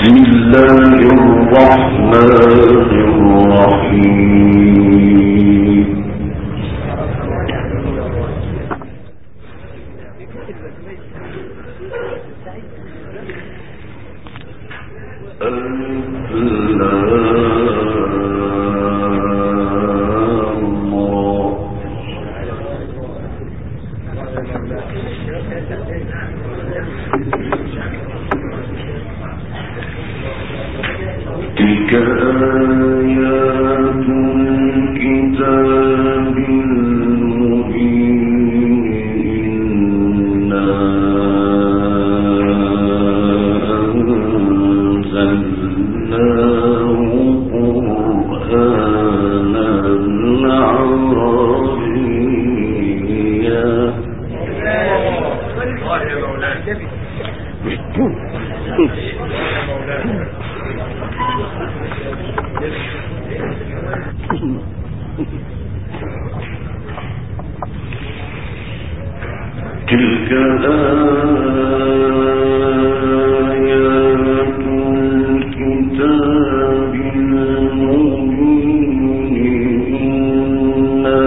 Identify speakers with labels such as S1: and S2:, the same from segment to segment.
S1: تلك آيات الكتاب المبين إنا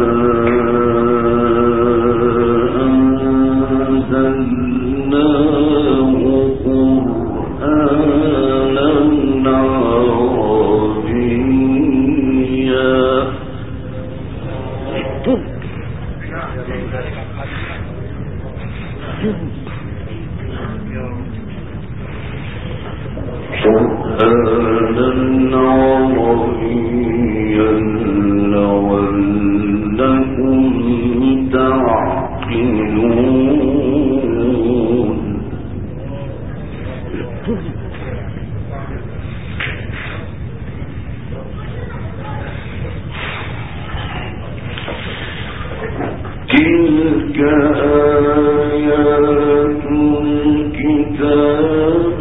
S1: أنزلناه قرآنا عربيا قرآنا عربيا لعلكم تعقلون تلك آيات الكتاب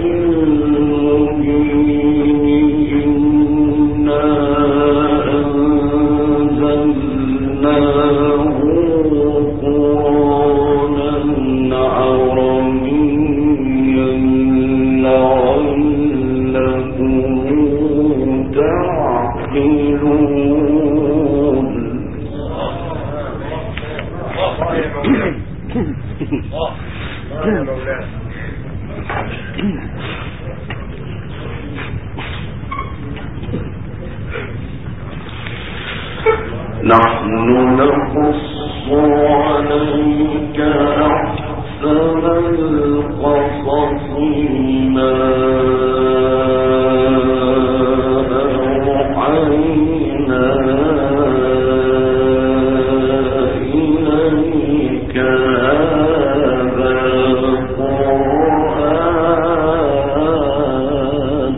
S1: المبين إنا أنزلناه قرآنا عربيا لعلكم تعقلون نحن نقص عليك أحسن القصص ما أوحينا إليك هذا القرآن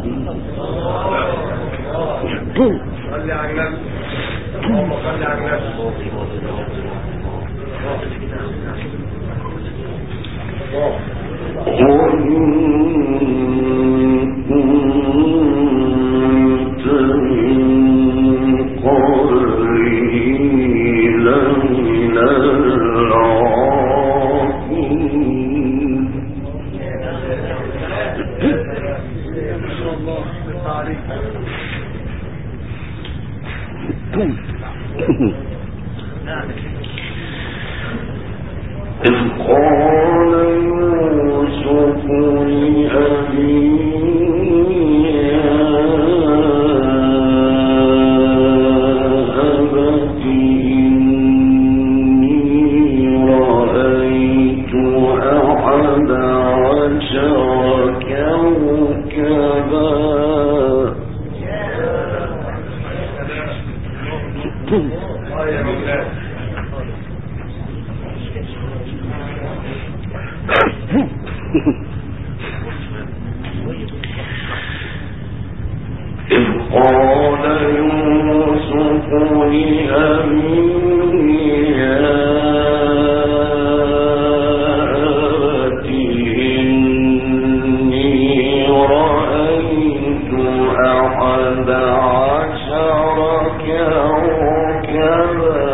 S1: كنت من قبله لمن الغافلين إذ قال يوسف لأبيه يا أبت إني رأيت أحد عشر كوكبا إذ قال يوسف لأبيه يا أبت إني رأيت أحد عشر كوكبا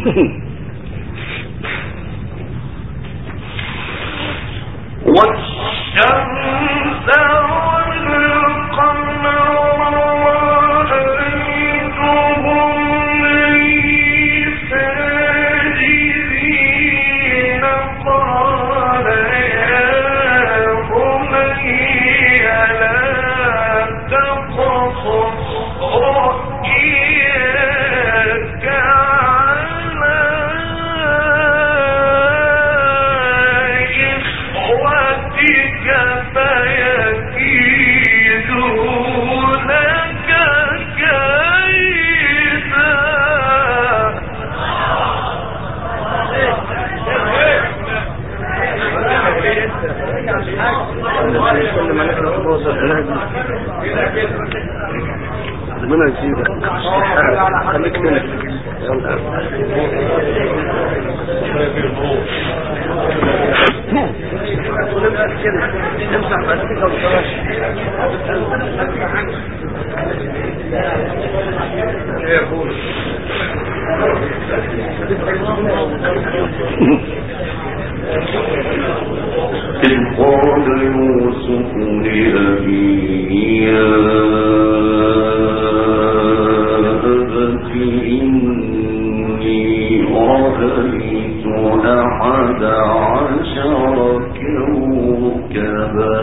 S2: ربنا يزيدك خليك هنا امسح ماسكك وخلاص يا ابوي
S1: إذ قال يوسف لأبيه يا أبت إني رأيت 11 كوكبا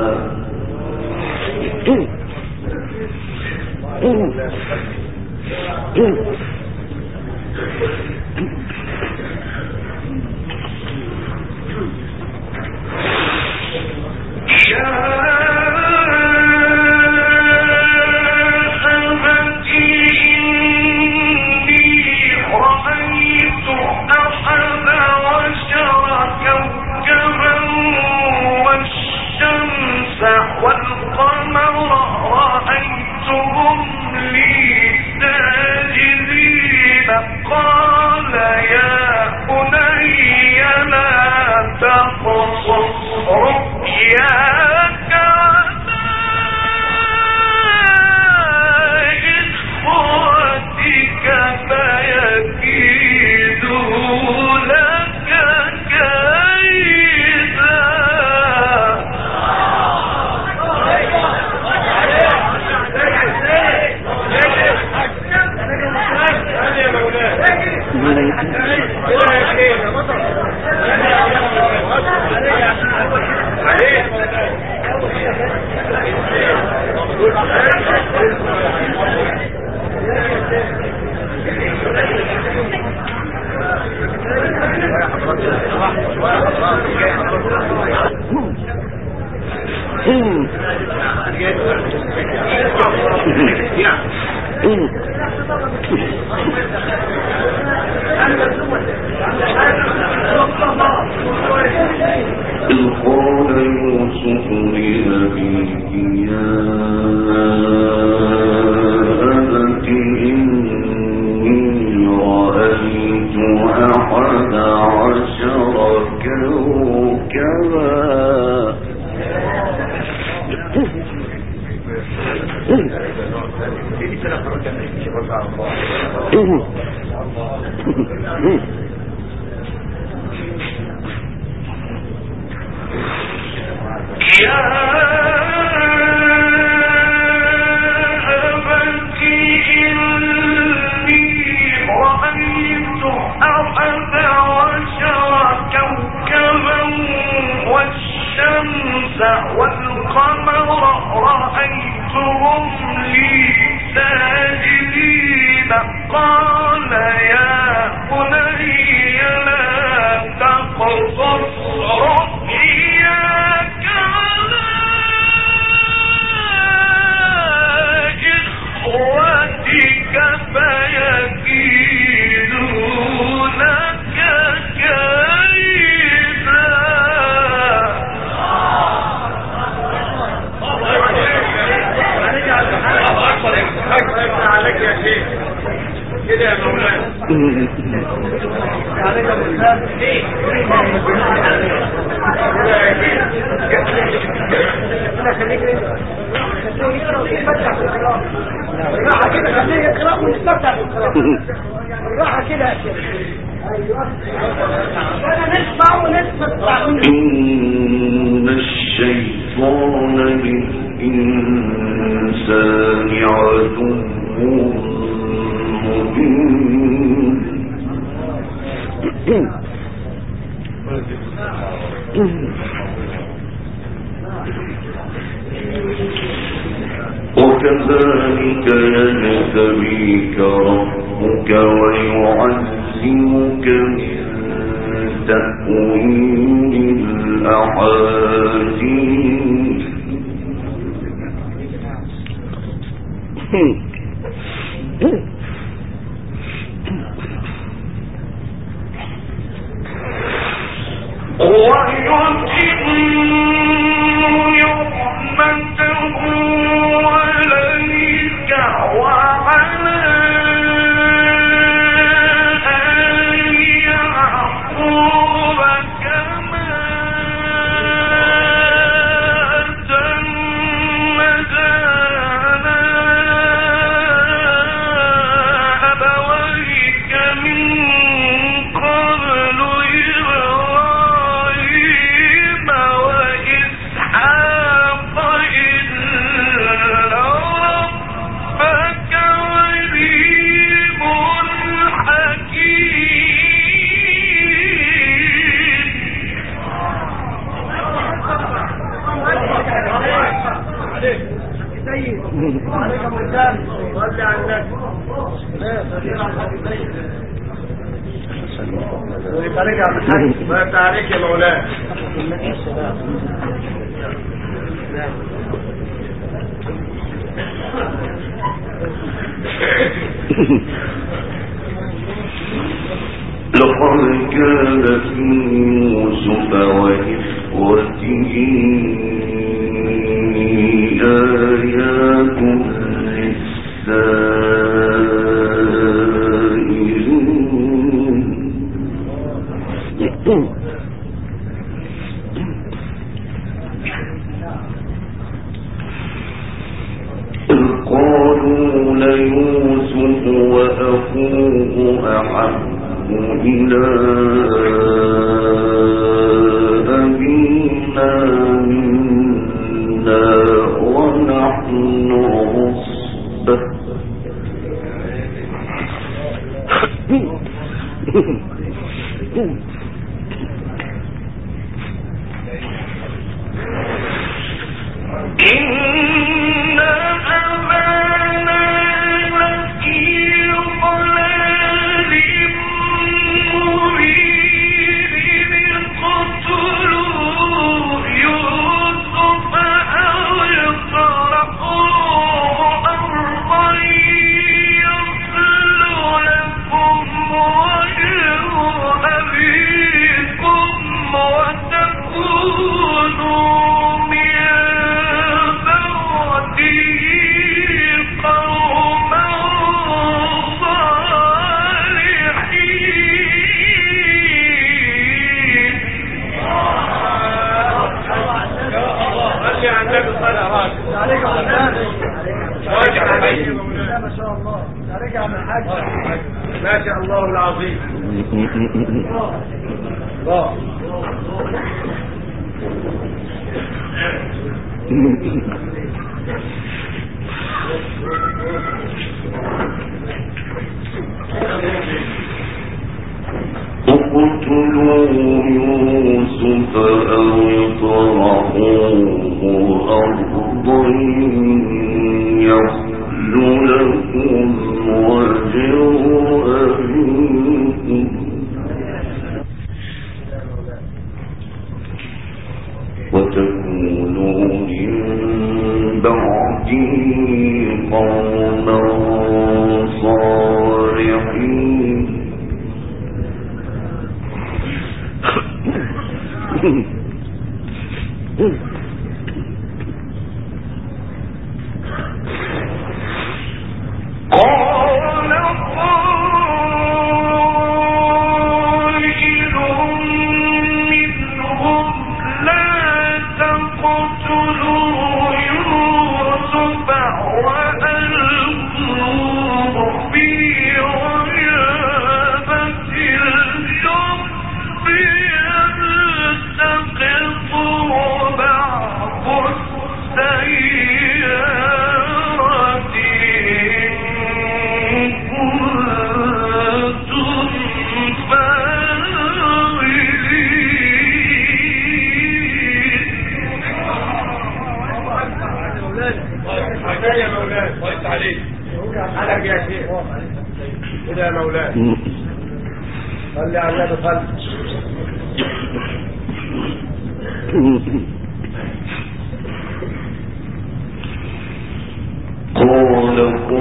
S1: إن الشيطان للإنسان عدو مبين وكذلك يجتبيك ربك ويعلمك من تأويل الأحاديث
S2: ما عليك يا مولانا.
S1: لقد كان في يوسف وإخوته آيات للسائلين إذ قالوا ليوسف وأخوه أحب إلى أبينا منا ونحن عصبة
S2: ما شاء الله العظيم.
S1: اقتلوا يوسف أو اطرحوه أرضا يخل لكم وجه أبيكم وتكونوا من بعده قوما
S2: عليك حالك يا شيخ كده يا مولاي. صلي على النبي صلي.
S1: قال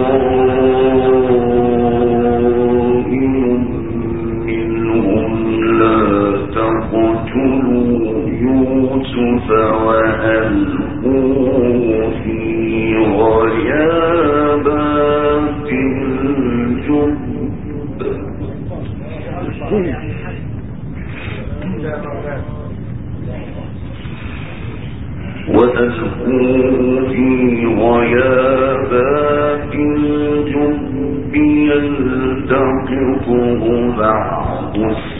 S1: قائل منهم لا تقتلوا يوسف وألقوه في غيابات الجب وألقوه في غيابات الجب يلتقطه بعض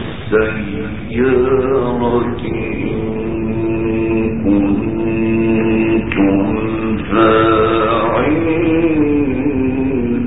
S1: السيارة إن كنتم فاعلين.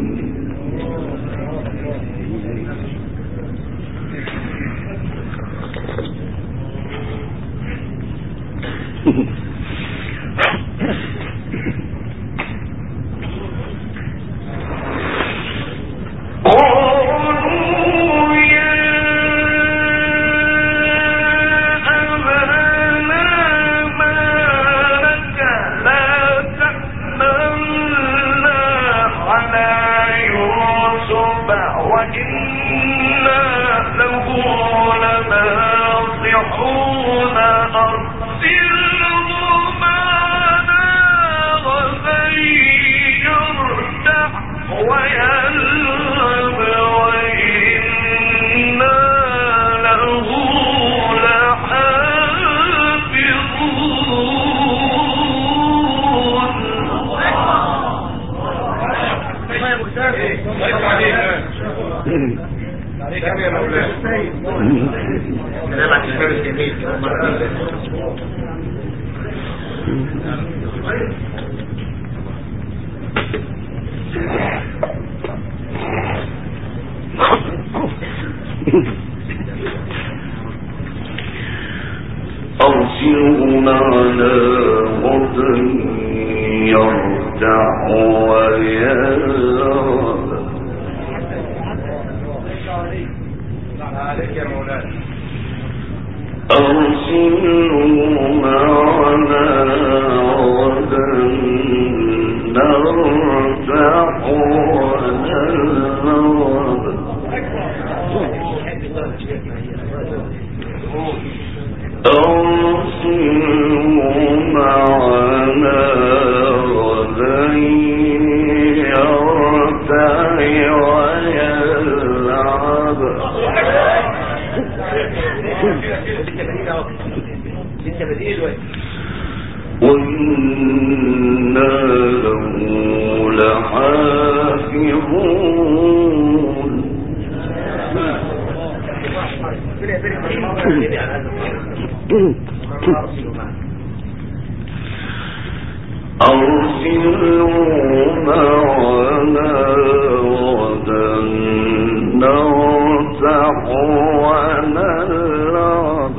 S1: أرسله معنا غدا يرتع ويلعب.
S2: عليك يا مولاي.
S1: أرسله معنا غدا نرتع ونلعب. أرسله معنا غدا يرتع ويلعب. وإنا له لحافظون. أرسله معنا غدا نرتع ونلعب.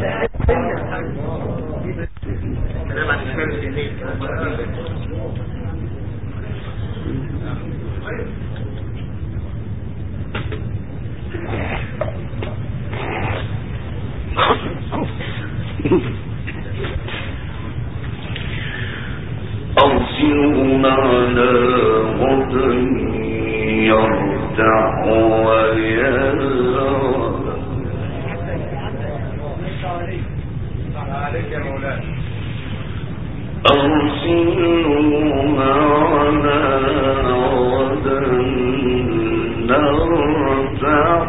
S1: أرسله معنا غدا يرتع ويلعب.
S2: عليك يا مولاي.
S1: أرسله معنا غدا نرتع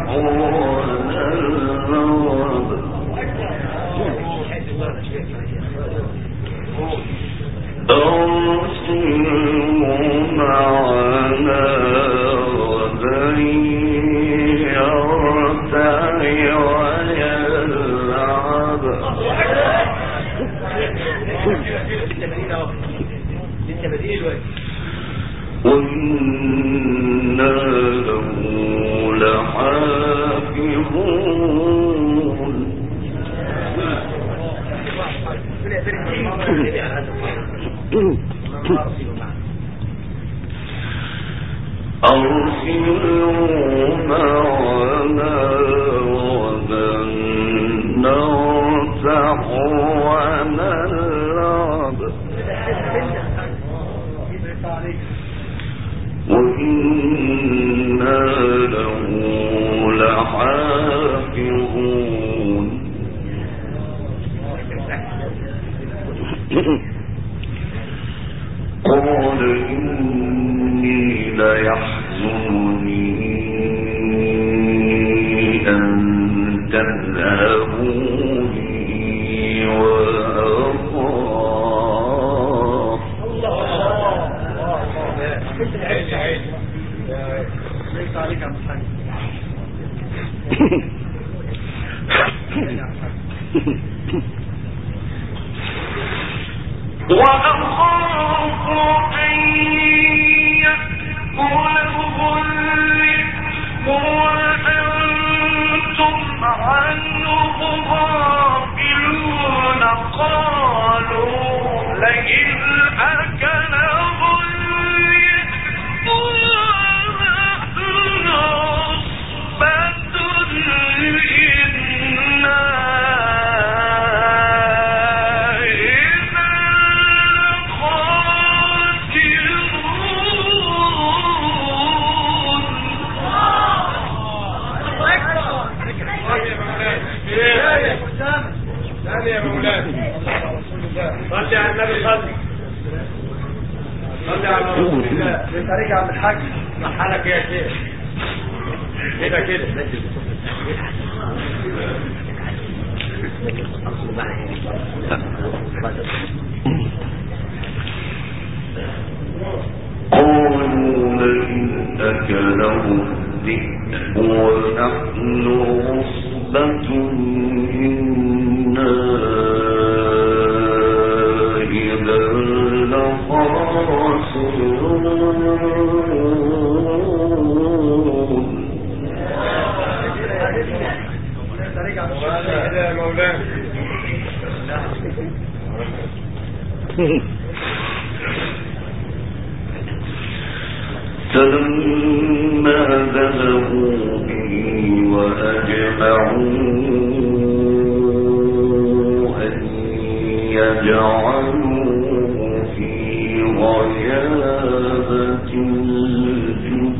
S1: ونلعب. أرسله معنا غدا يرتع ويلعب. وإنا له لحافظون. أرسلوا معنا غدا نرتع ونلعب وإنا له لحافظون قال إني ليحزنني أن تذهبوا بي وأخاف وأخاف أن يأكله الذئب وأنتم عنه غافلون قالوا لئن أكله الذئب ونحن عصبة إنا
S2: يا مولانا صلي على النبي صلي على رسول الله. انت راجع من الحج حالك يا شيخ كده
S1: قالوا لئن أكله الذئب ونحن عصبة إنا إذا لخاسرون
S2: يا مولانا
S1: فلما ذهبوا به وأجمعوا أن يجعلوه في غيابة الجب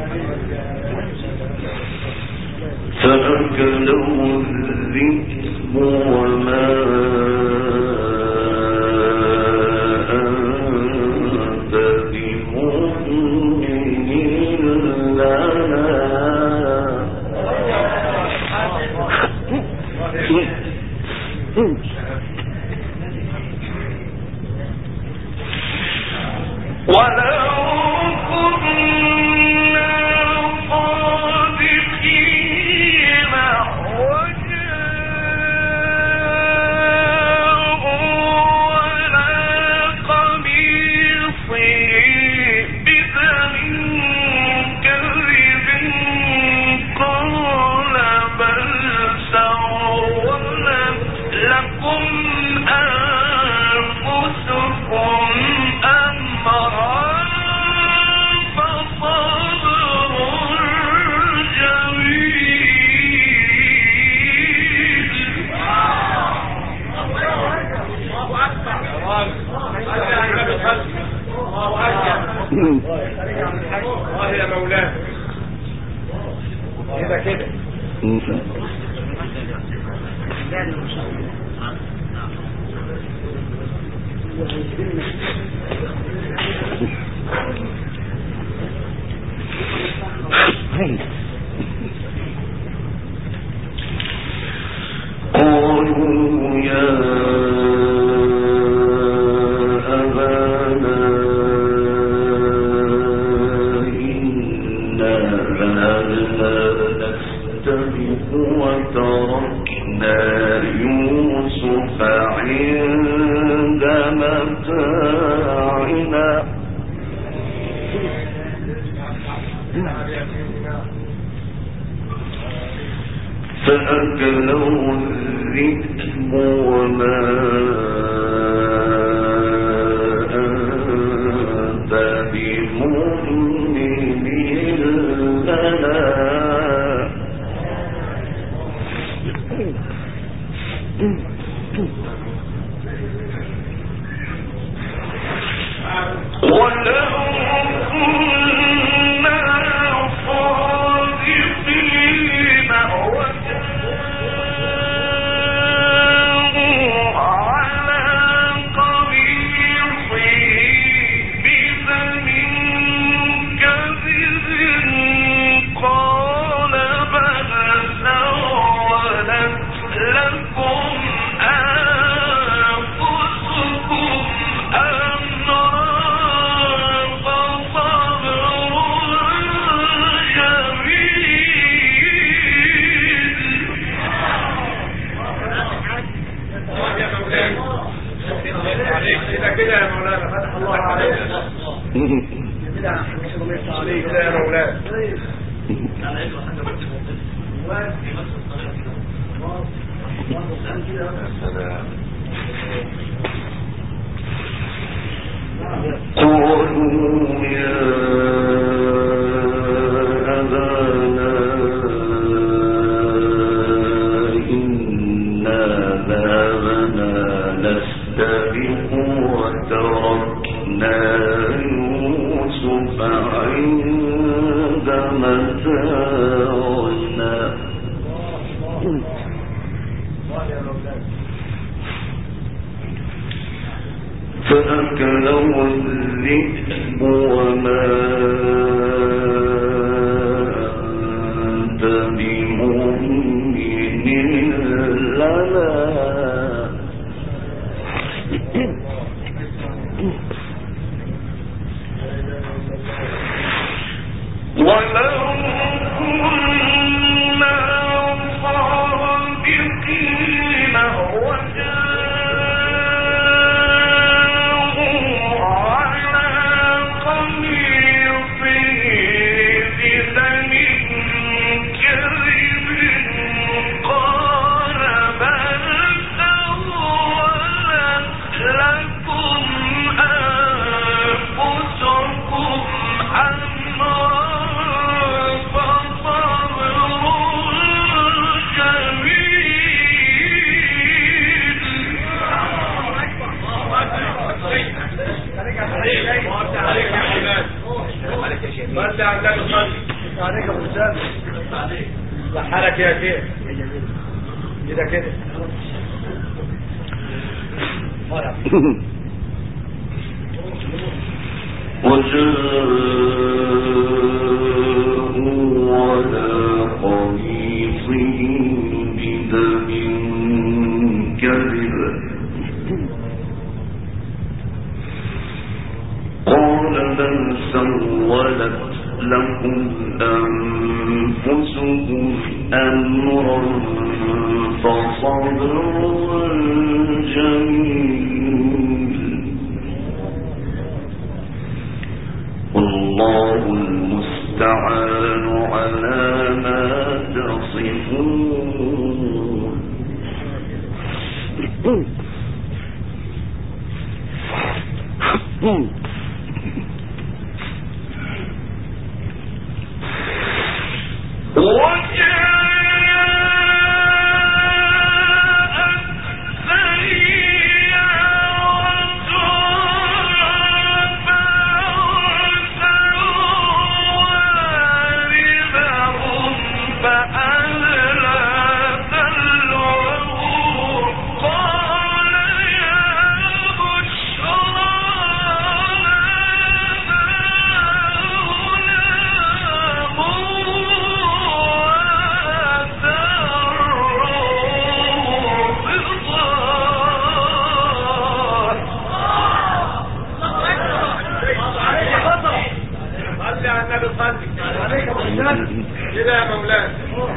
S1: فأكله الذئب وما أنت بمؤمن لنا ولو كنا صادقين وجاءوا على قميصه بدم كذب قال بل سولت لكم أنفسكم أمرا فصبر جميل. الله يا مولانا كده كده قالوا يا أبانا إنا ذهبنا نستبق وتركنا يوسف عند متاعنا فأكله الذئب وما أنت بمؤمن لنا ولو كنا صادقين وجاءوا على قميصه بدم كذب قال بل سولت لكم أنفسكم أمرا فصبر جميل. كده يا مولانا فتح الله عليك كده عليك يا مولانا قالوا يا أبانا إنا ذهبنا نستبق وتركنا يوسف عند متاعنا فأكله الذئب وما أنت بمؤمن لنا ولو كنا صادقين وجاءوا على قميصه بدم كذب قال بل سولت لكم أنفسكم أمرا عليك ابو سامي حالك يا شيخ كده كده
S3: لكم أنفسكم أمرا فصبر جميل والله المستعان على ما تصفون
S1: كده يا مولانا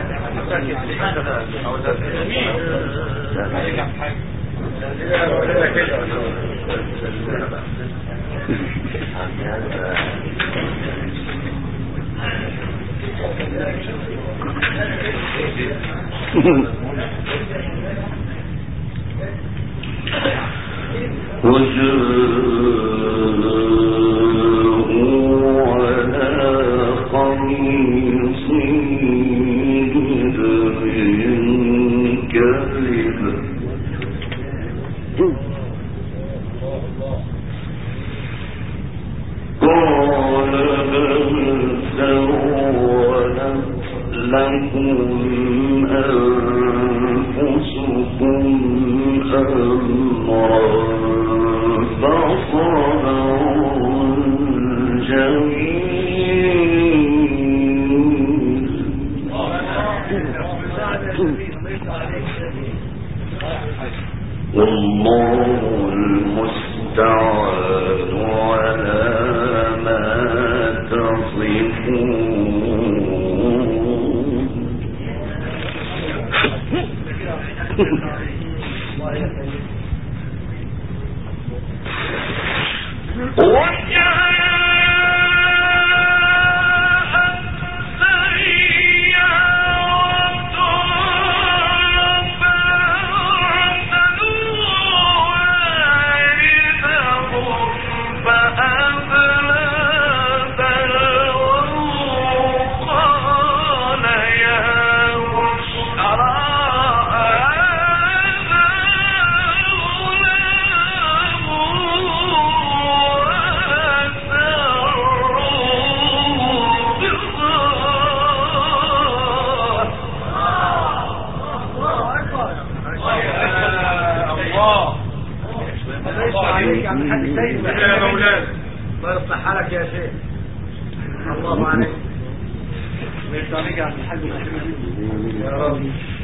S1: والله المستعان على ما تصفون
S2: يا مولانا الله يصلح حالك يا شيخ الله عليك ويرضى عن الحاج يا رب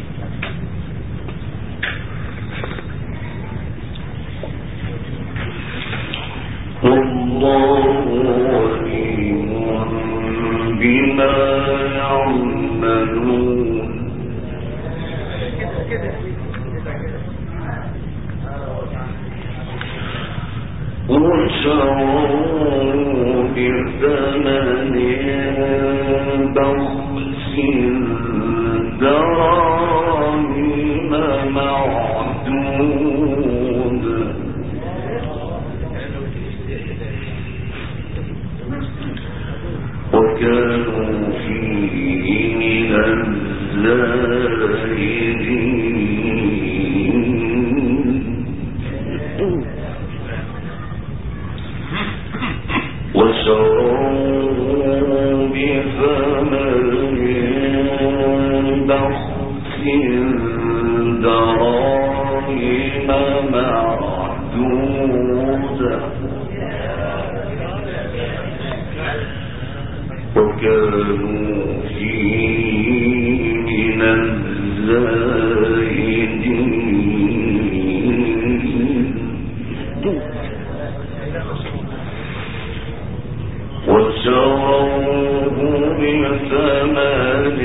S3: والله عليم بما يعملون وشروا بثمن بخس دراهم معدود وكانوا فيه من الزاهدين وشروا بثمن بخس معدودة وكانوا فيه من الزاهدين وشروه بثمن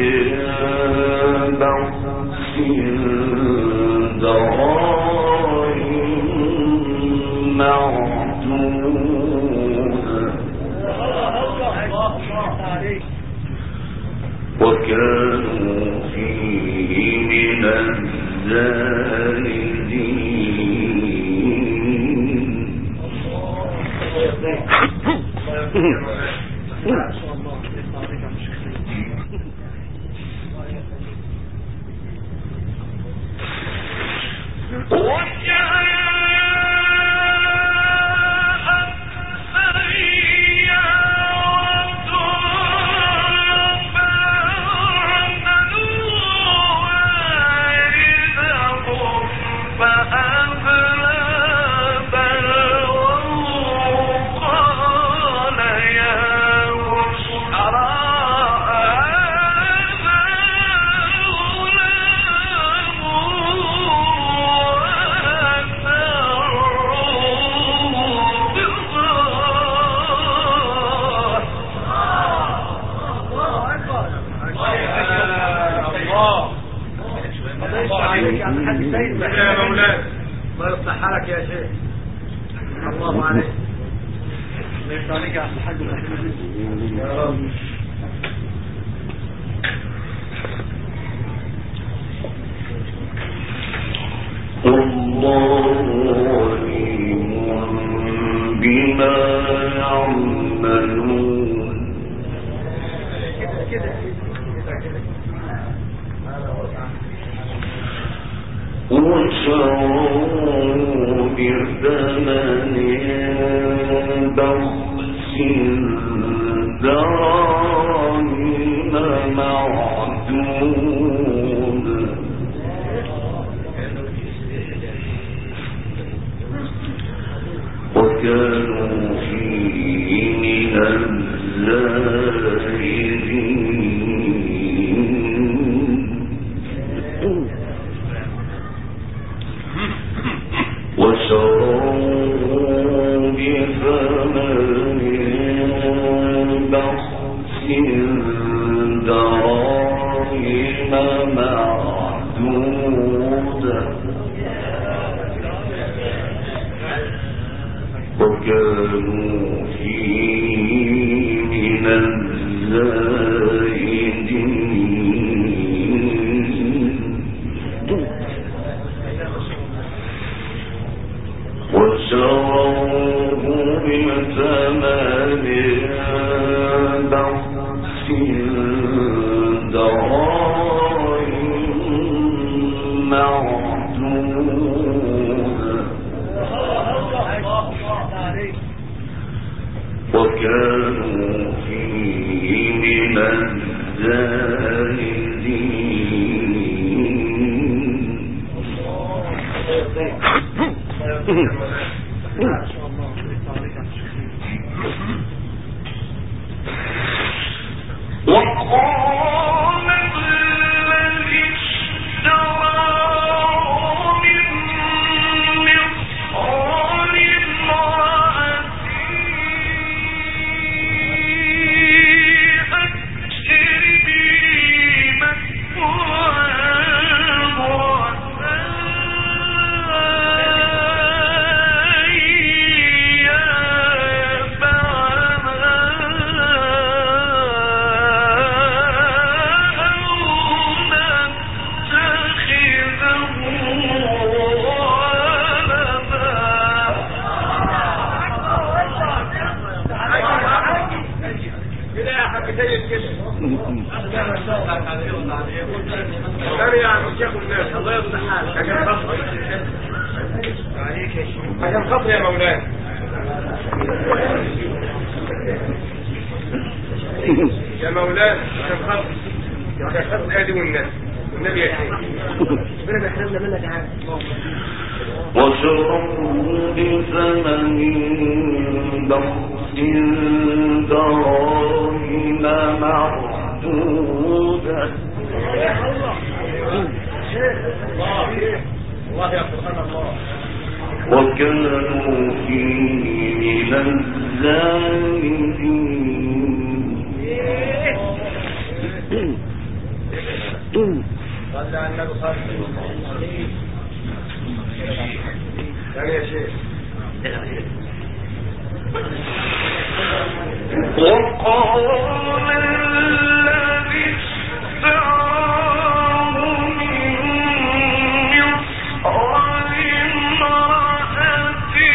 S3: بخس دراهم معدودة وكانوا فيه من الزاهدين
S1: يا مولانا عشان خاطر ادي والناس والنبي يا شيخ ربنا يحرمنا منك يا عم
S3: وشروه بثمن بخس دراهم معدودة وكانوا فيه من الزاهدين.
S2: صلى على النبي صلى الله عليه وسلم. يا شيخ
S3: وقال الذي استعاره من مصر لامرأته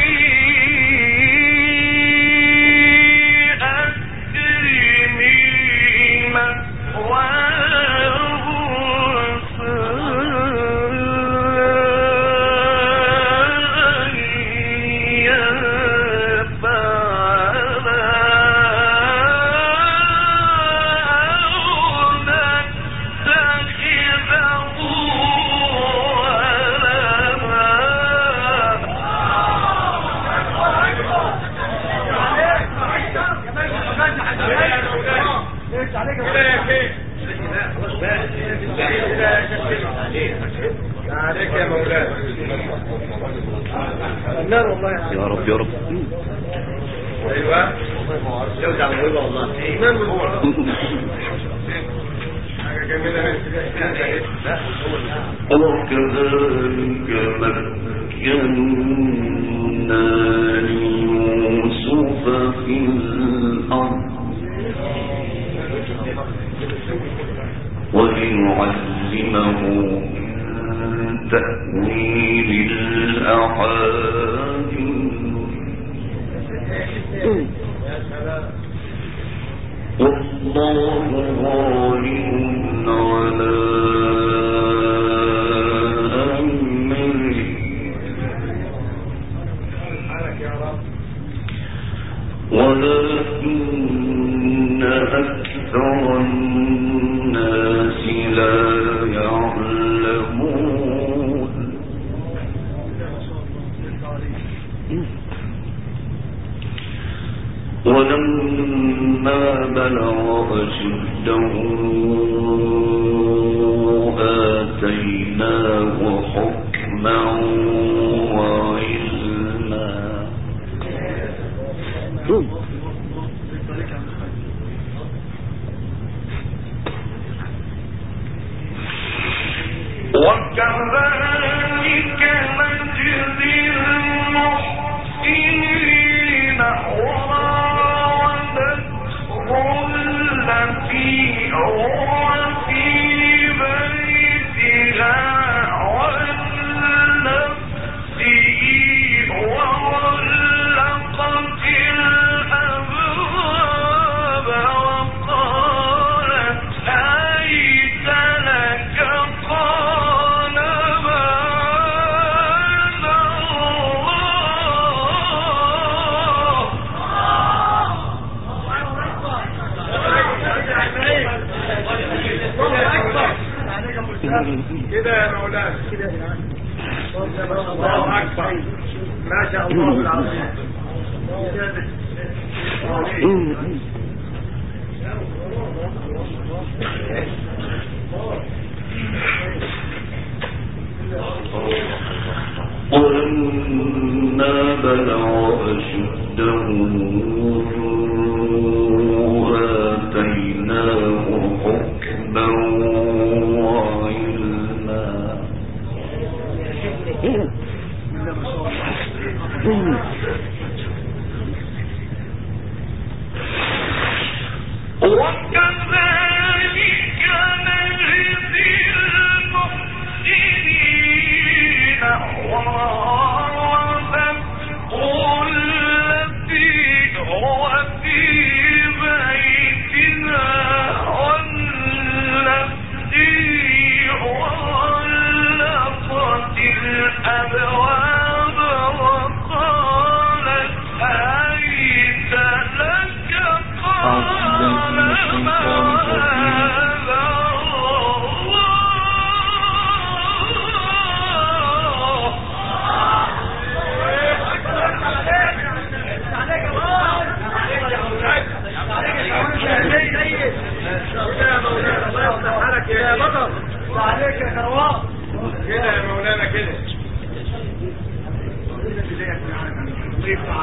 S3: أكرمي مثواه
S2: عليك يا مولانا.
S3: يا رب يا رب.
S2: ايوه يوزع الغيبه والله ايمان حاجه جميله.
S3: وكذلك مكنا ليوسف في الأرض ولنعلمه من تأويل الأحاديث والله غالب على أمره ولكن أكثر الناس لا يعلمون. ولما بلغ أشده آتيناه حكما وعلما. وكذلك نجزي المحسنين وراودته التي هو في بيتها عن نفسه وغلقت الأبواب وقالت هيت لك قال معاذ
S2: الله. كده يا مولانا كده. الله اكبر ما شاء الله العظيم.
S3: ولما بلغ أشده آتيناه حكما وعلما. وكذلك نجزي المحسنين وراودته التي هو في بيتها عن نفسه وغلقت الأبواب وقالت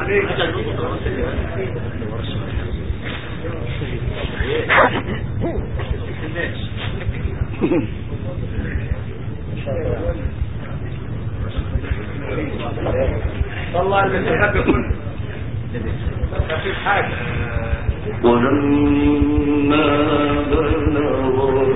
S1: والله المستحب كله مفيش حاجة.
S3: ولما بلغ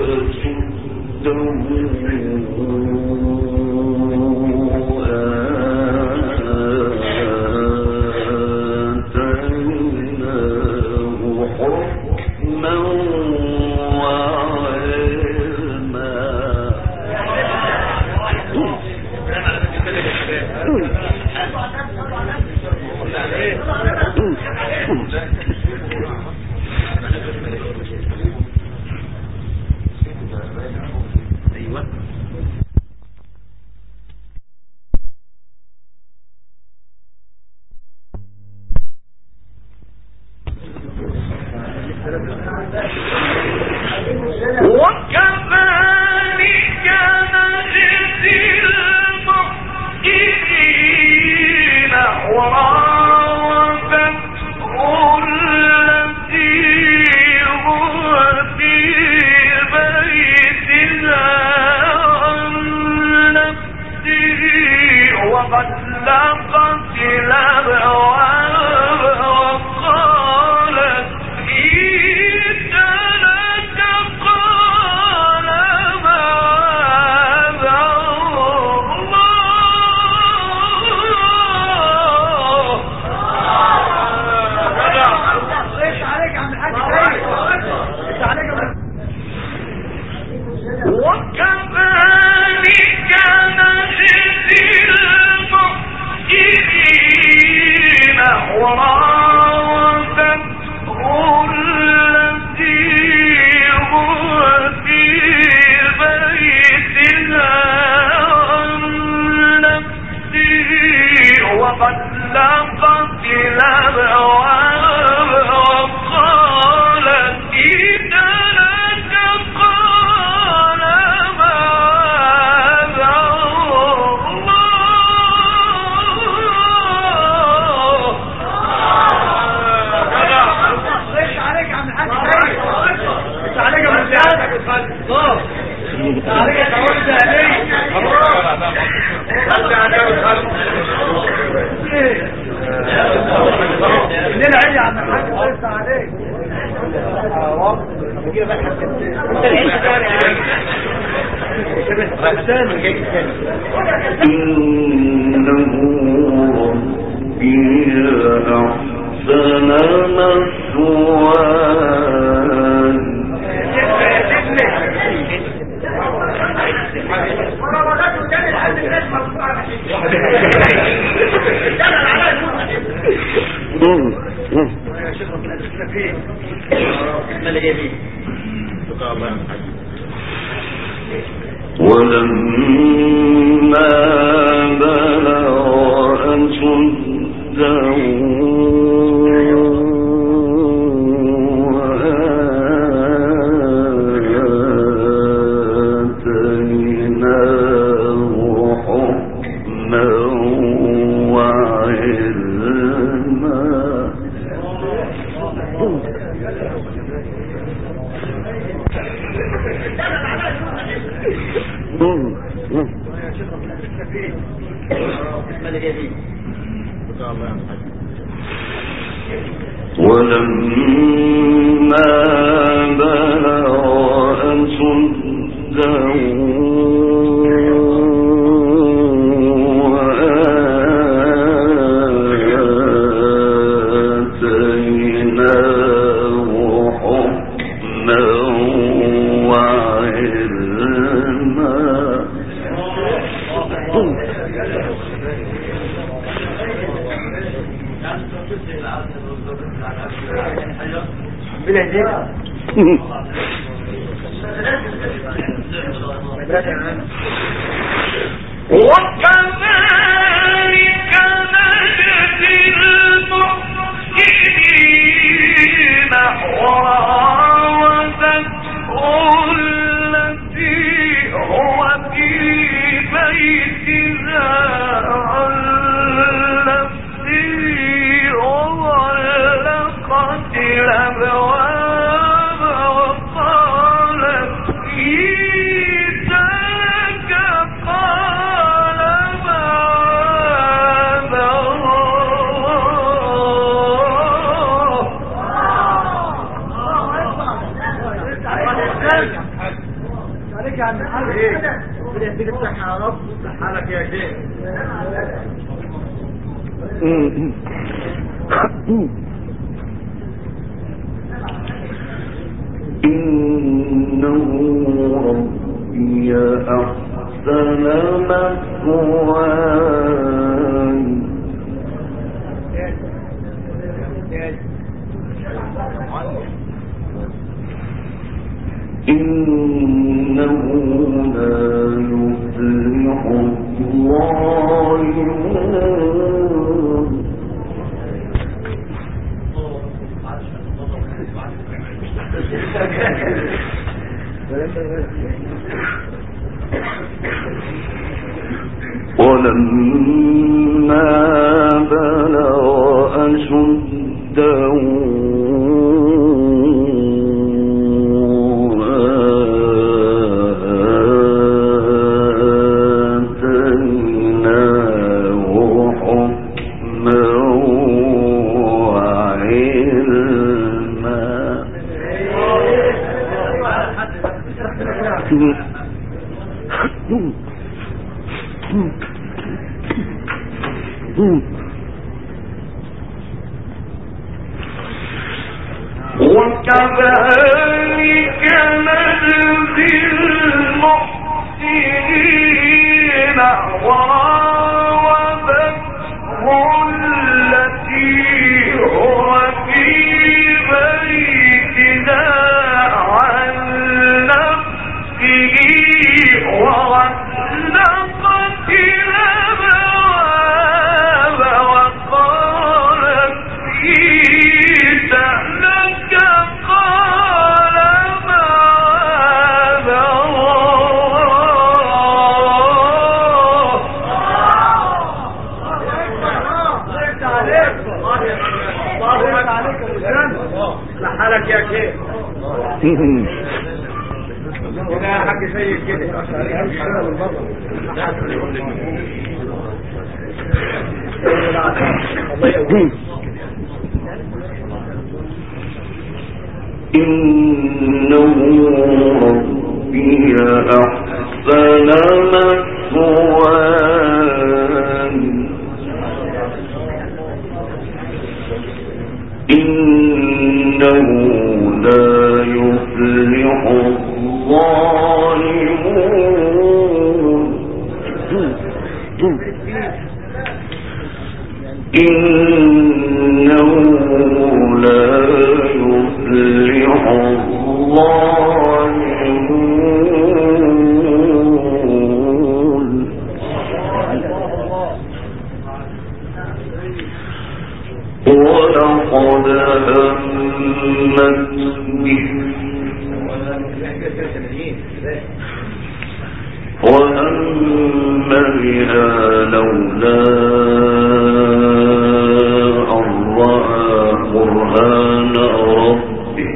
S3: إنه ربي أحسن مثواي إنه لا يفلح الظالمون ولما بلغ أشده وكذلك نجزي المحسنين وراودته التي هو في بيتها عن نفسه وغلقت الأبواب وقالت عيسى لك قال معاذ
S2: الله. لحالك يا شيخ كده يا حاج سيد كده
S3: إنه ربي أحسن مثواي إنه لا يفلح الظالمون إنه لا يفلح الظالمون ولقد همت به وهم بها لولا أن رأى برهان ربه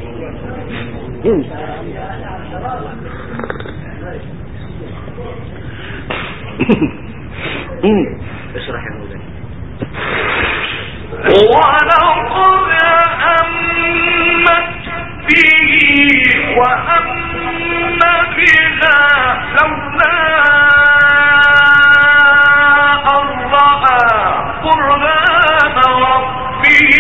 S2: اشرح يا مولانا
S3: ولقد همت به وهم بها لولا أن رأى برهان ربه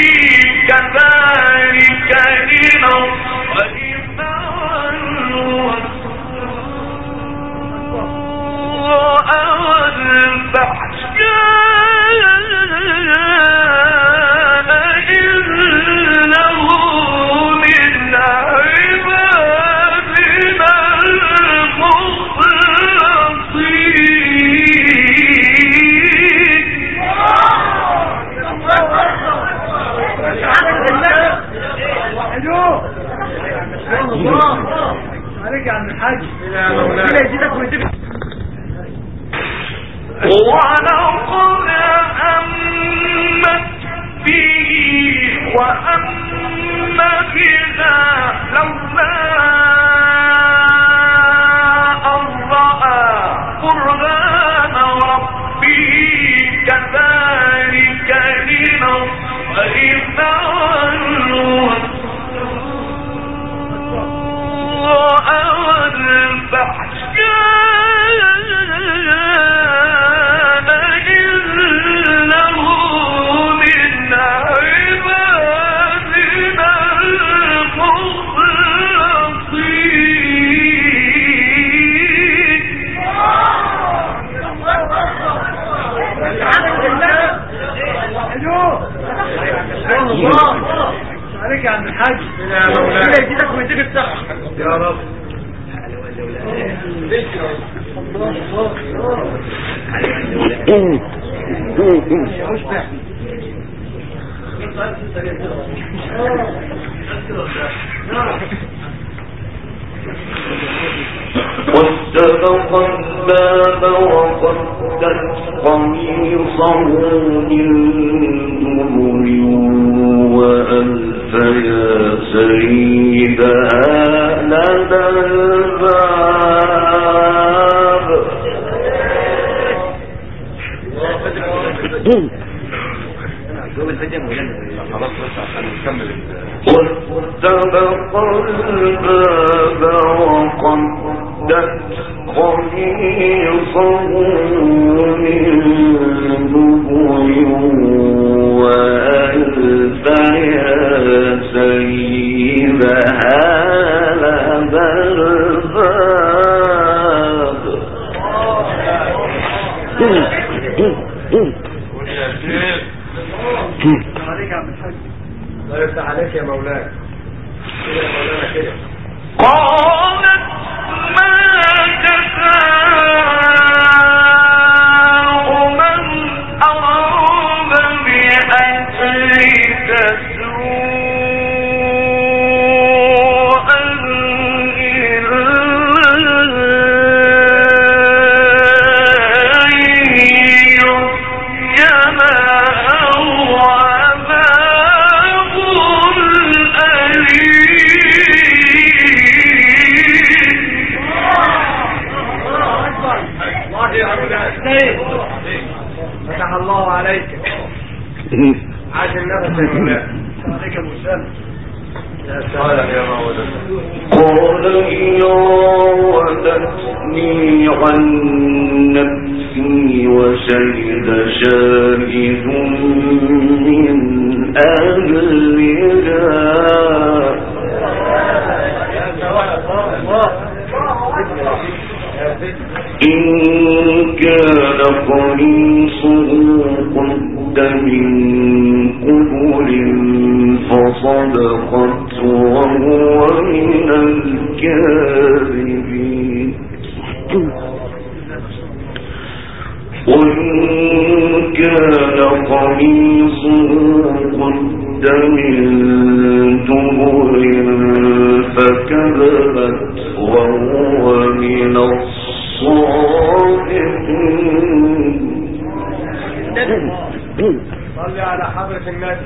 S3: كذلك لنصرف عنه الفحشاء
S2: الله عليك يا عم الحاج يا مولانا يديك ويديك الصحة يا رب
S3: واستبق الباب وقدت قميصه من دبر وألف يا سيدها لدى الباب واستبق الباب وقدت قميصه من دبر وألف يا سيدها لدى الباب
S2: عليك يا عم الحاج الله يفتح عليك يا مولانا كده يا مولانا كده
S3: قالت ما جزاء من أراد بأهلك سوءا إلا أن يسجن أو عذاب أليم.
S2: فتح الله عليك عاش النفس يا مولانا عليك المسلم يا سلام يا مولانا
S3: قال راودتني عن نفسي وشهد شاهد من أهلها إن كان قميصه قد من قبل فصدقت وهو من الكاذبين وإن كان قميصه قد من دبر فكذبت وهو من الصادقين.
S2: صل على حضرة النبي.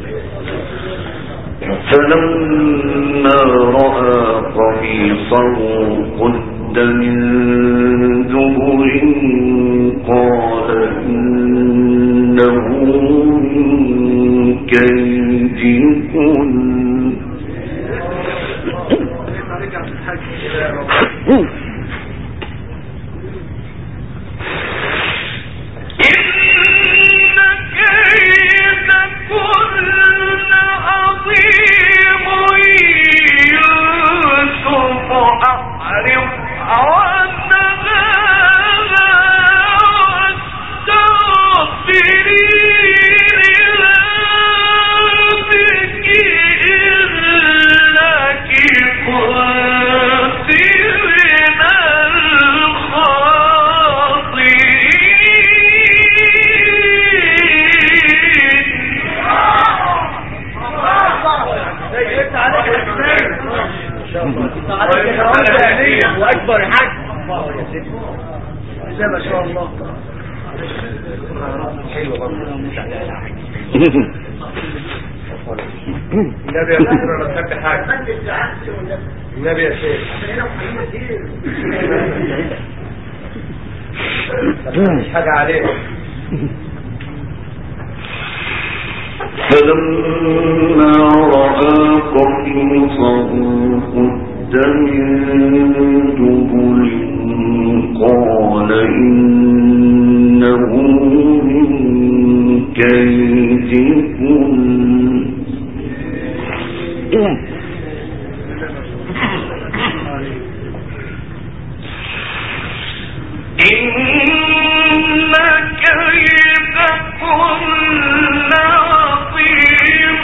S3: فلما رأى قميصه قد من دبر قال إنه من كيدكن
S2: واكبر حاج ما شاء الله حلو النبي يا شيخ انا بحب حاجه النبي يا شيخ مش حاجه عليه.
S3: فلما رأى قميصه قد من دبر قال إنه من كيدكن إن كيدكن عظيم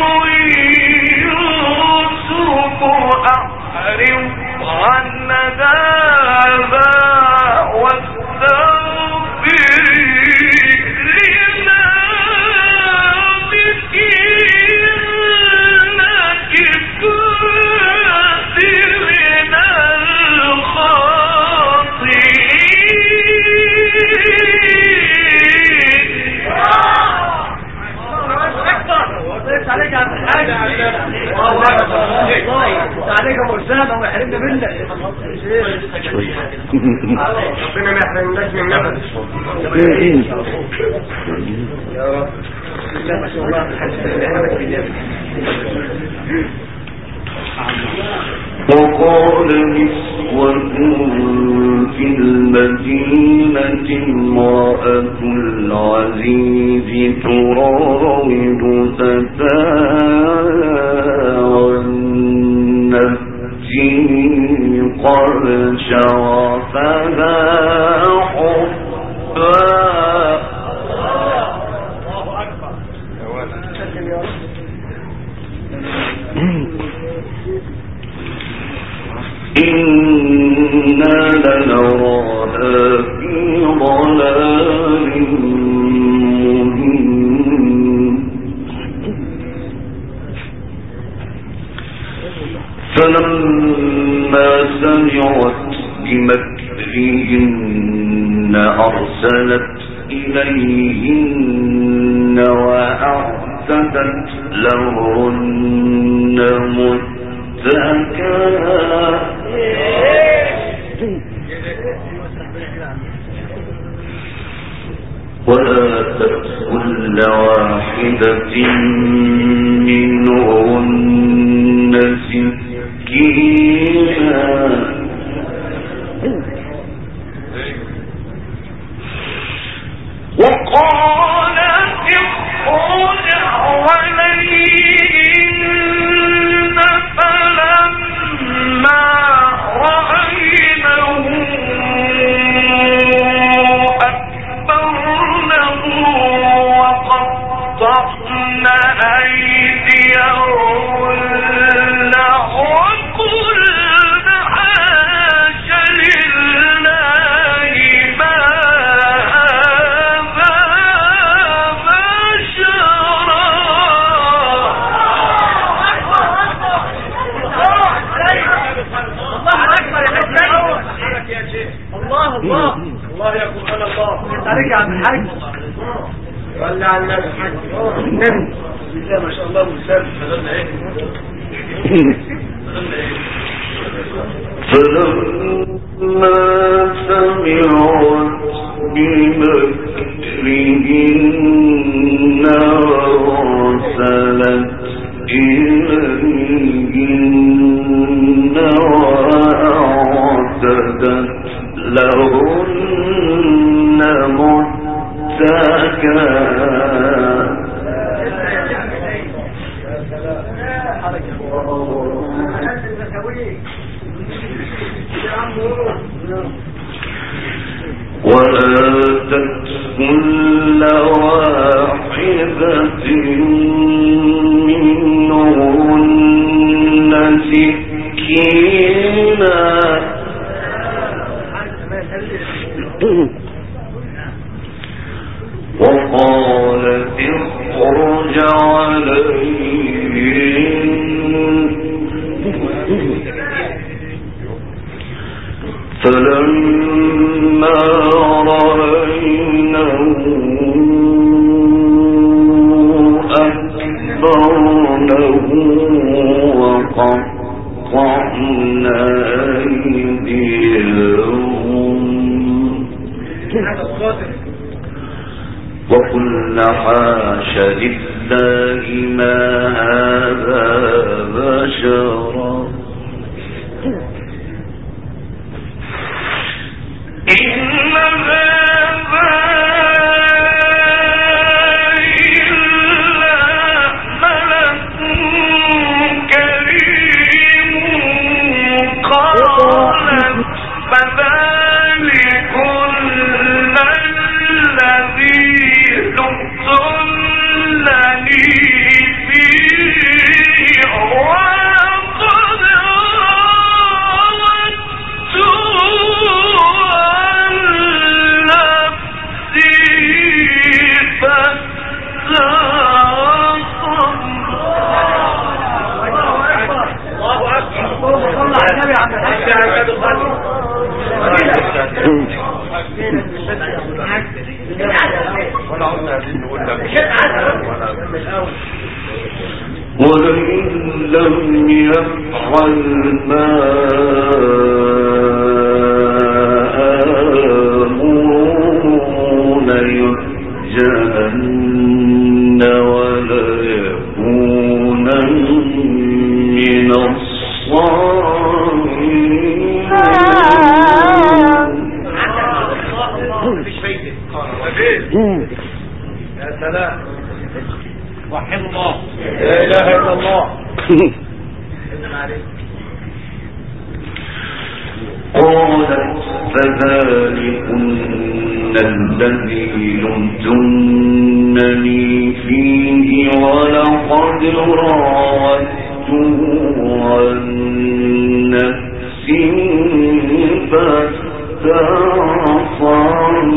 S2: ربنا ما يحرمناش من نفس يا رب. ما شاء الله.
S3: وقال نسوة في المدينة امرأة العزيز تراود فتاها التي قد شغفها حبا إنا لنراها في ضلال مبين فلما سمعت بمكرهن أرسلت إليهن وأعتدت لهن متكئا وآتت كل واحدة منهن سكينا وقالت اخرج عليهن فلما رأينه أكبرنه وقطعن أيديهن وقلن حاش لله ما هذا بشرا
S2: الله يقول انا الله عليك يا عم الحاج ولا على الحاج النبي ما شاء الله مسلم
S3: فلما سمعت بمكرهن أرسلت إليهن وأعتدت لهن متكئا وآتت كل واحدة منهن سكينا وقالت اخرج عليهم فلما رأينه أكبرنه وقطعن أيديهم وقلن حاش لله ما هذا بشرا إن هذا إلا ملك كريم قالت فذلكن الذي لمتنني فيه وقد ولئن
S4: لم يفعل ما آمرون يسجنن ولا يكونا من الصالحين.
S2: مفيش فايدة. يا سلام، وحد الله، لا اله الا الله.
S4: قال فذلكن الذي لمتنني فيه ولقد راودته عن نفسه فاستعصم.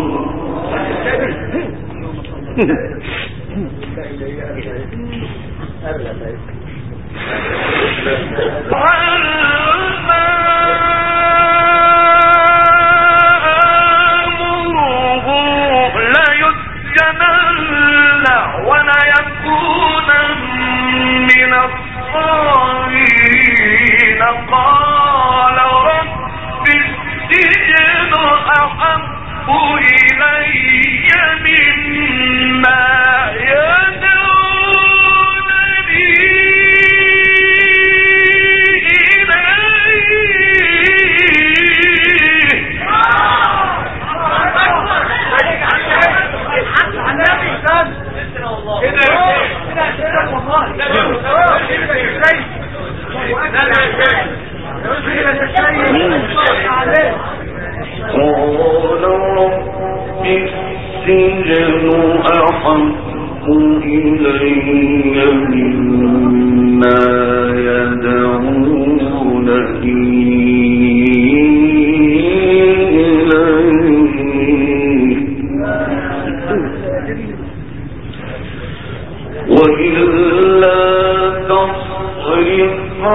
S3: قال رب السجن أحب إلي مما يدعونني
S4: قال رب السجن أحب إلي مما يدعونني إليه وإلا تصرف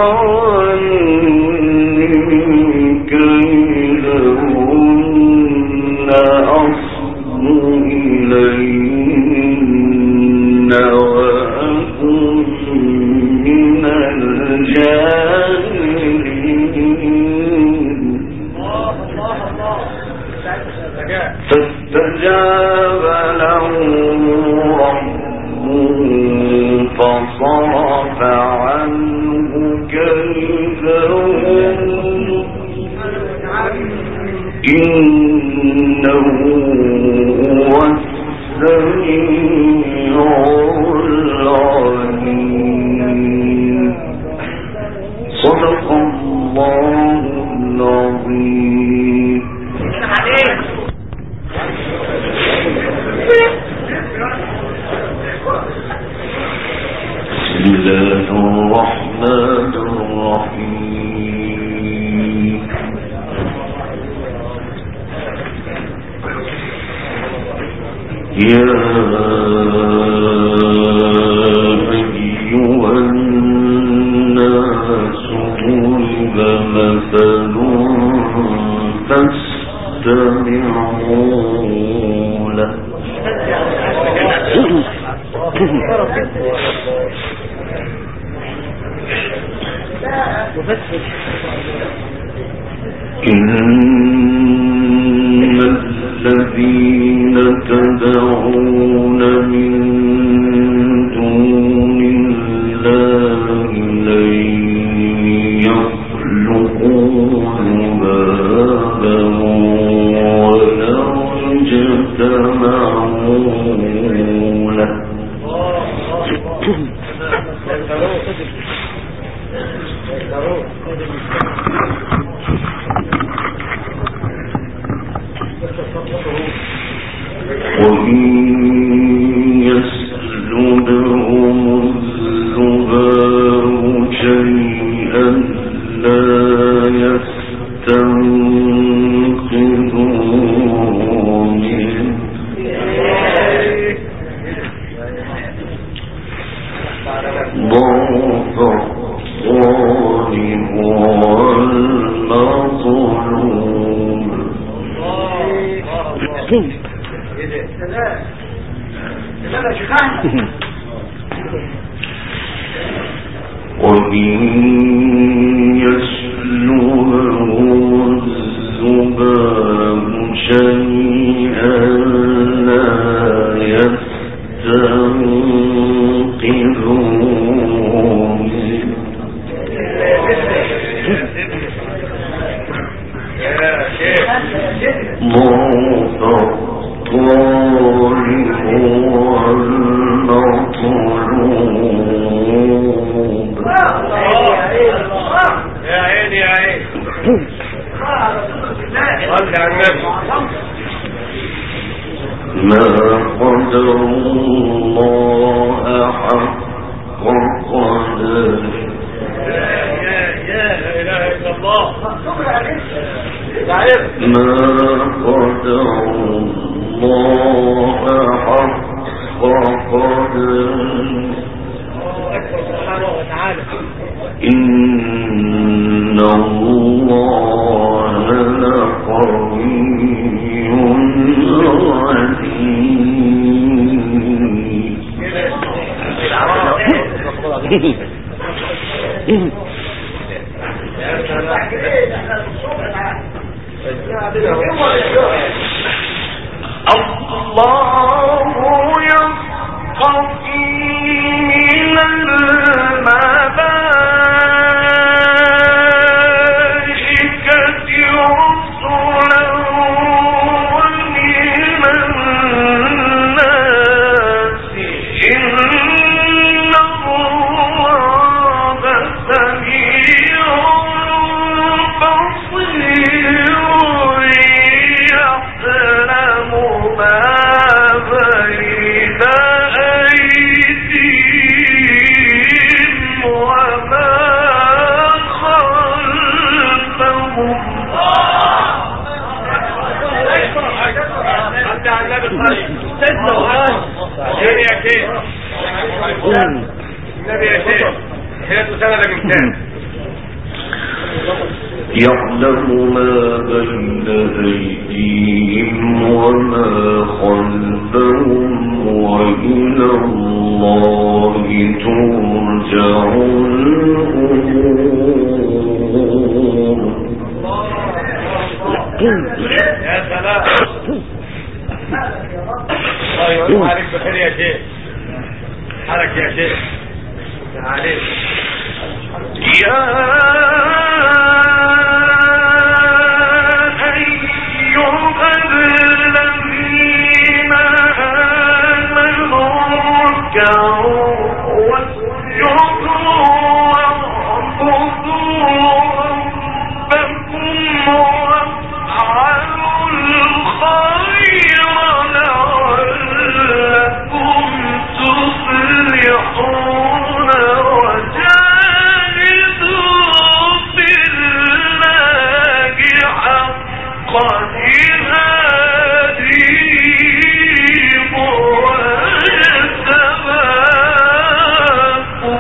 S4: عني كيدهن أصب إليهن وأكن من الجاهلين. فاستجاب له ربه فصرف عنه كيدهن إنه هو السميع العليم. صدق الله العظيم. بسم الله الرحمن الرحيم. يا أيها الناس ضرب مثل فاستمعوا له. إن الذين تدعون من دون الله لن يخلقوا ذبابا ولو اجتمعوا له. وإن يسلبهم الذباب شيئا لا يستنقذوه منه ضعف الظالم والمظلوم. وإن يسلبهم الذباب شيئا لا يستنقذوه ضعف الطالب والمطلوب.
S1: يا عيني يا عيني صلي على النبي.
S4: ما قدر الله حق قدره.
S1: يا لا اله الا الله.
S4: ما قدر الله حق قدره.
S1: سبحانه وتعالى.
S4: إن الله لقوي عزيز. الله يصطفي من الملائكة رسلا ومن الناس إن الله سميع بصير يعلم ما بين أيديهم وما خلفهم.
S1: انت على النبي الطريق النبي يا شيخ النبي يا شيخ هي سنة الإنسان
S4: يعلم ما بين أيديهم وما خلفهم وإلى الله ترجع الأمور.
S1: يا سلام. الله يوفق عليك بخير يا شيخ. حرك يا شيخ عليك.
S3: يا أيها الذين آمنوا اركعوا واسجدوا واعبدوا ربكم وافعلوا الخير لعلكم تفلحون وجاهدوا في الله حق جهاده هو اجتباكم.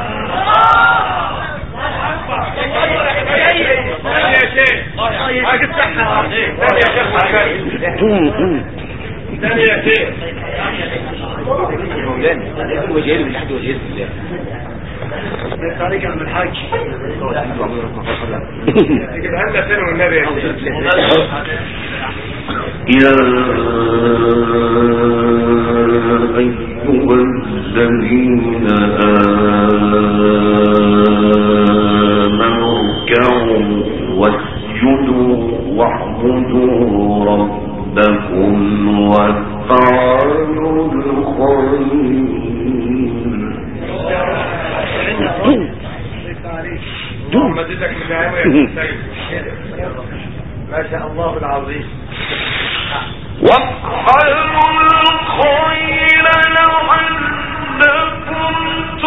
S1: ثاني يا شيخ
S2: وجهه لحد وجهه الله
S1: طريقة من الحج تجيبها لنا فين والنبي يا شيخ.
S4: يا أيها الذين آمنوا اركعوا واسجدوا واعبدوا ربكم وافعلوا الخير.
S1: اللهم زدك من نعمه يا سيد. ما شاء الله العظيم.
S3: وافعلوا الخير لعلكم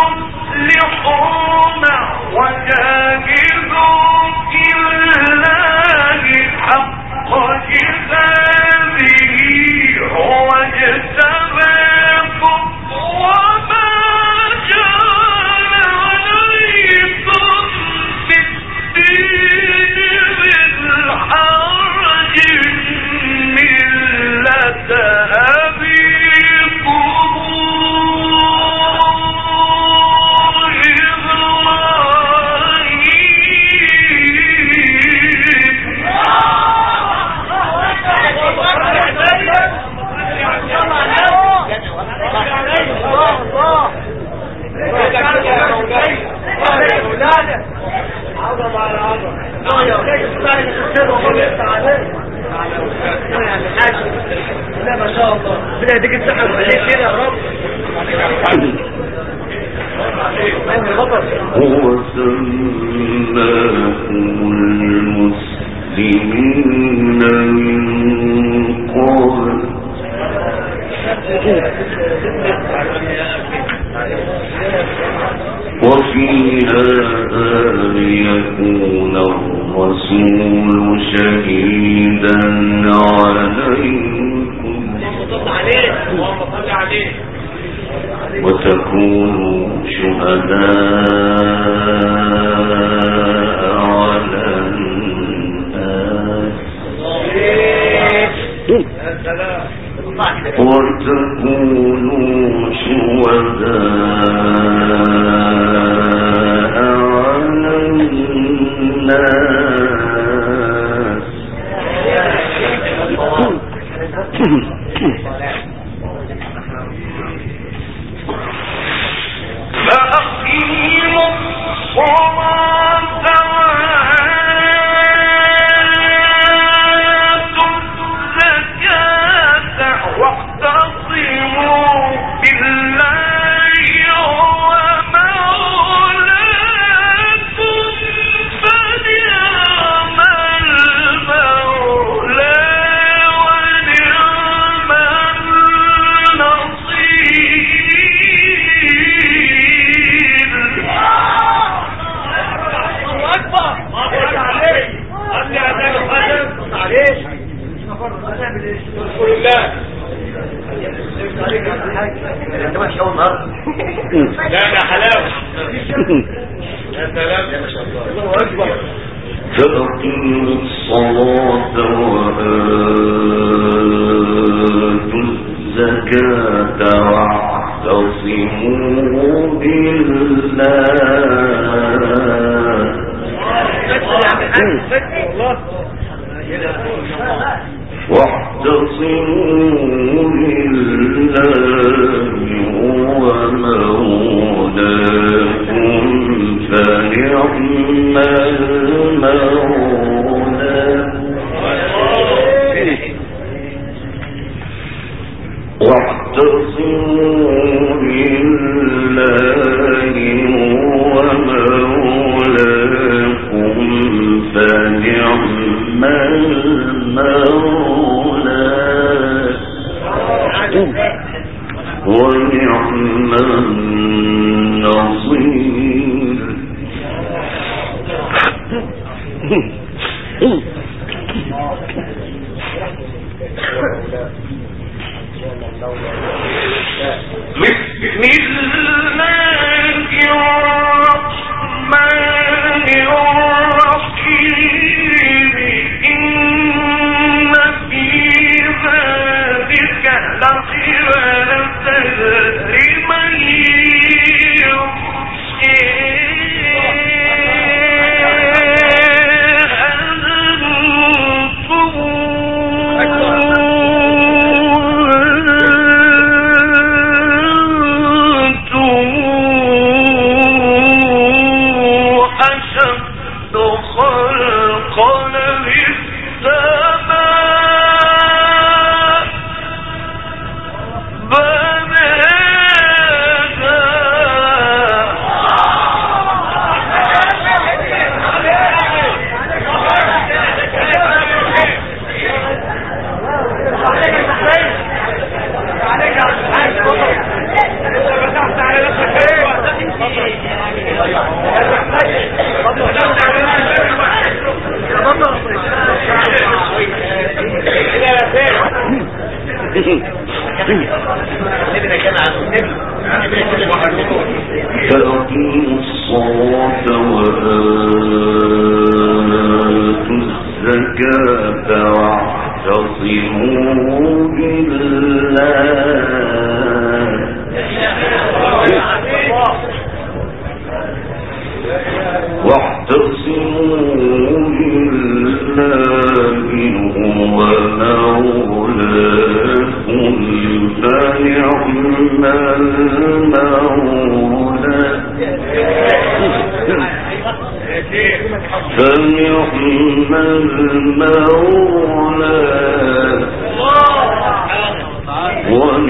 S3: تفلحون وجاهدوا في الله حق جهاده هو اجتباكم وما جعل عليكم في الدين من حرج ملة أبيكم
S2: ربنا يديك الصحة والخير كده يا رب.
S4: هو سماكم المسلمين من قبل وفي هذا ليكون الرسول شهيدا عليكم وتكونوا شهداء على الناس وتكونوا شهداء على الناس
S3: فأقيموا الصلاة وآتوا الزكاة واعتصموا بالله ومولاكم فنعم المولى ونعم
S1: لا لا حلاوة يا سلام يا ما شاء الله الله أكبر.
S4: فأقيموا الصلاة وآتوا الزكاة واعتصموا بالله واعتصموا بالله هو مولاكم فنعم المولى واعتصموا بالله هو مولاكم فنعم المولى ونعم النصير.
S3: بسم الله الرحمن الرحيم إن في ذلك لعبرة لمن يخشى فأقيموا الصلاة وآتوا الزكاة واعتصموا بالله هو مولاكم فنعم المولى ونعم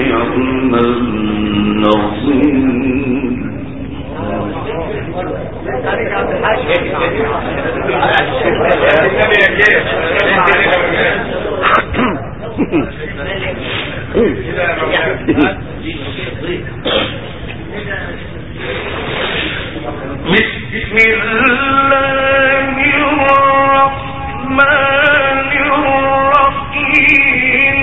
S3: النصير بسم الله الرحمن الرحيم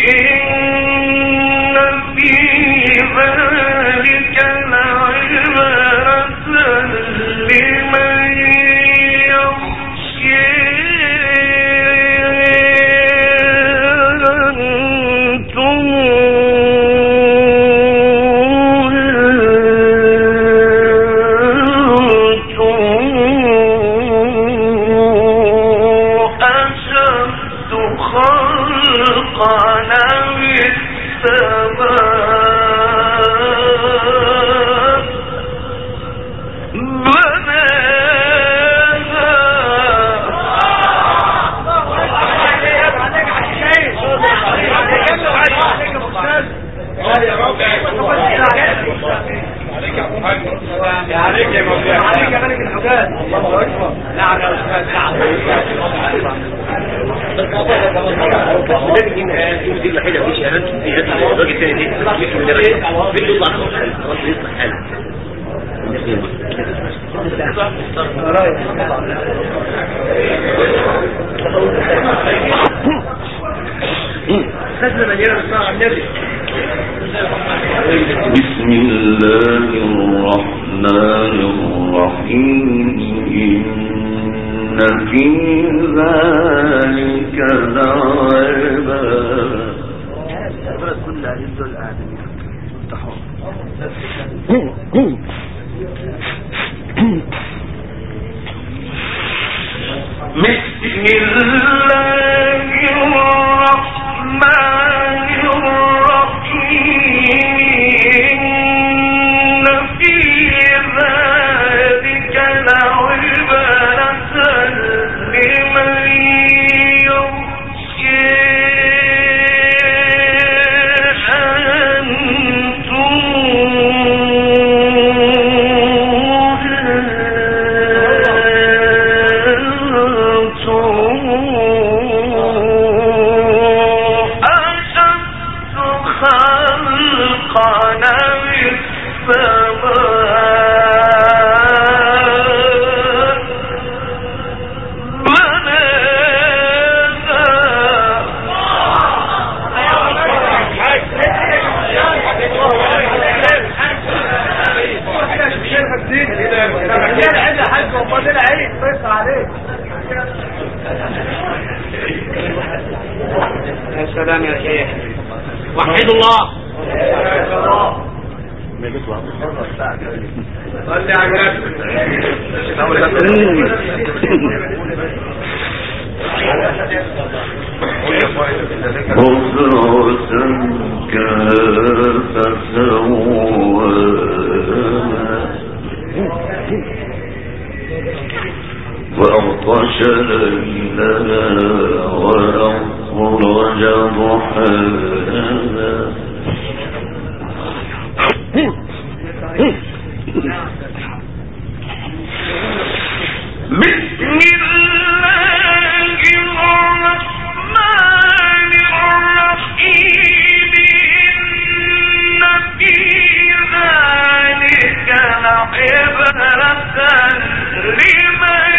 S3: إن في ذلك لعبرة لمن يخشى بسم الله الرحمن الرحيم إن في ذلك لعبرة بسم الله الرحمن الرحيم إن في ذلك لعبرة لمن يخشى
S2: السلام يا شيخ وحيد الله صلي على
S3: وأغطش ليلها وأخرج ضحاها بسم الله الرحمن الرحيم إن في ذلك لعبرة لمن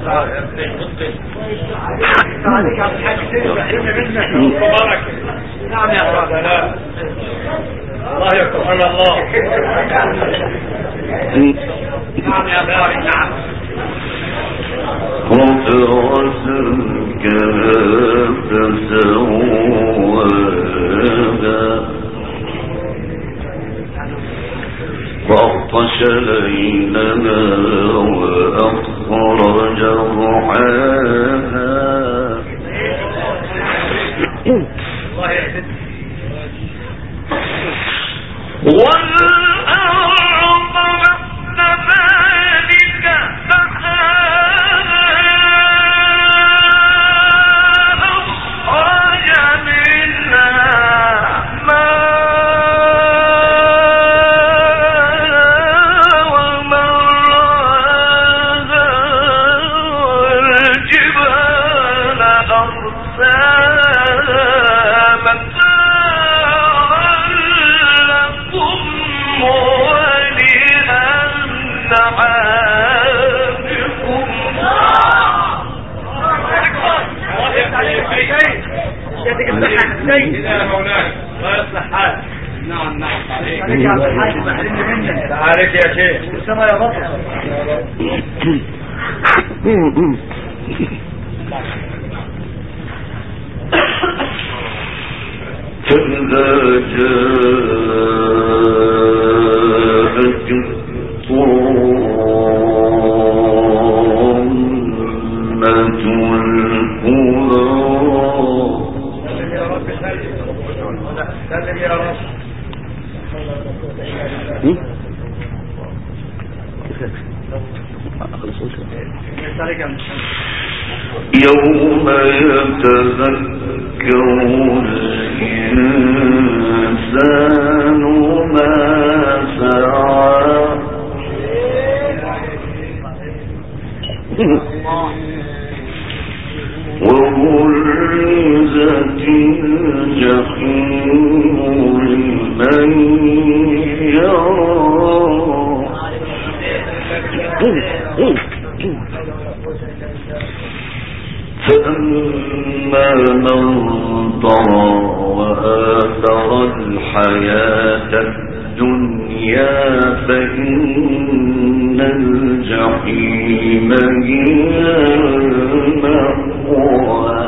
S2: عليك عبد الحاج مبارك. نعم يا رب. الله يكرم الله. نعم يا بارك. نعم.
S4: خطرت الكهف سواها فأغطش ليلها وأخرج ضحاها والأرض بعد ذلك دحاها أخرج منها ماءها ومرعاها والجبال أرساها
S2: نعم نعم عليك يا عبد الحاج محرمني منك. عليك يا شيخ السما يا بطل.
S4: فإذا جاءت الطامة الكبرى
S2: سلم يا رب.
S4: يوم يتذكر الإنسان ما سعى وبرزت الجحيم لمن يرى فأما من طغى وآثر الحياة الدنيا فإن الجحيم هي المأوى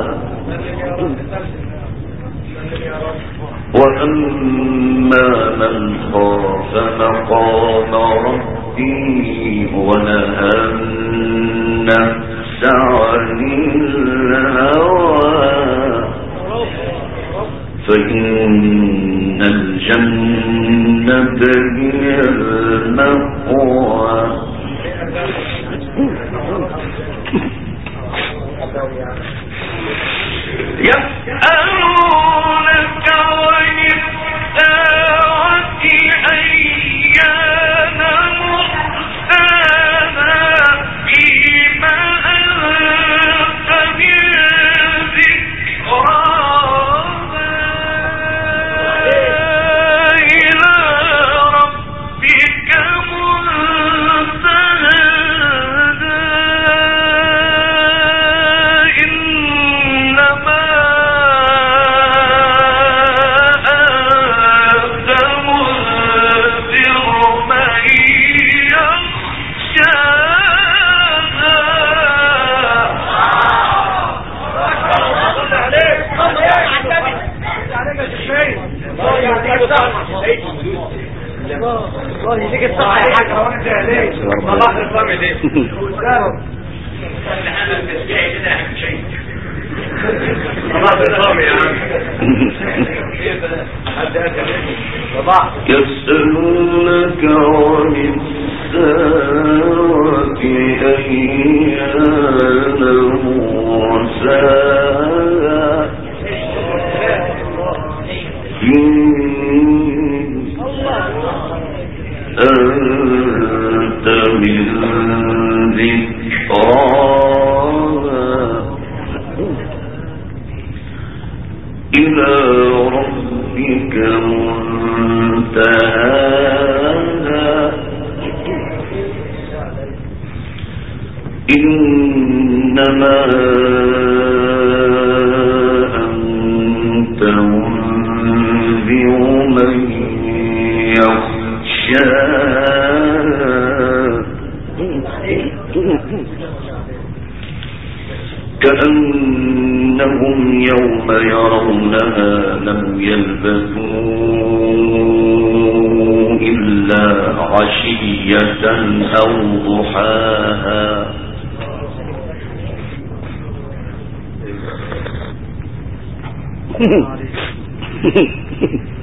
S4: وأما من خاف مقام ربه ونهى النفس عن الهوى فإن الجنة هي المأوى يسألونك عن الساعة أيان مرساها فيما أنت من ذكراها إلى ربك منتهاها إنما
S2: الله يديك الصحة يا حاج. هو انت ليه صباح الفم دي صباح الفم يا عم.
S4: يسألونك عن الساعة أيان مرساها أنت من ذكراها إلى ربك منتهاها إن إنما أنت منذر من كأنهم يوم يرونها لم يلبثوا إلا عشية أو ضحاها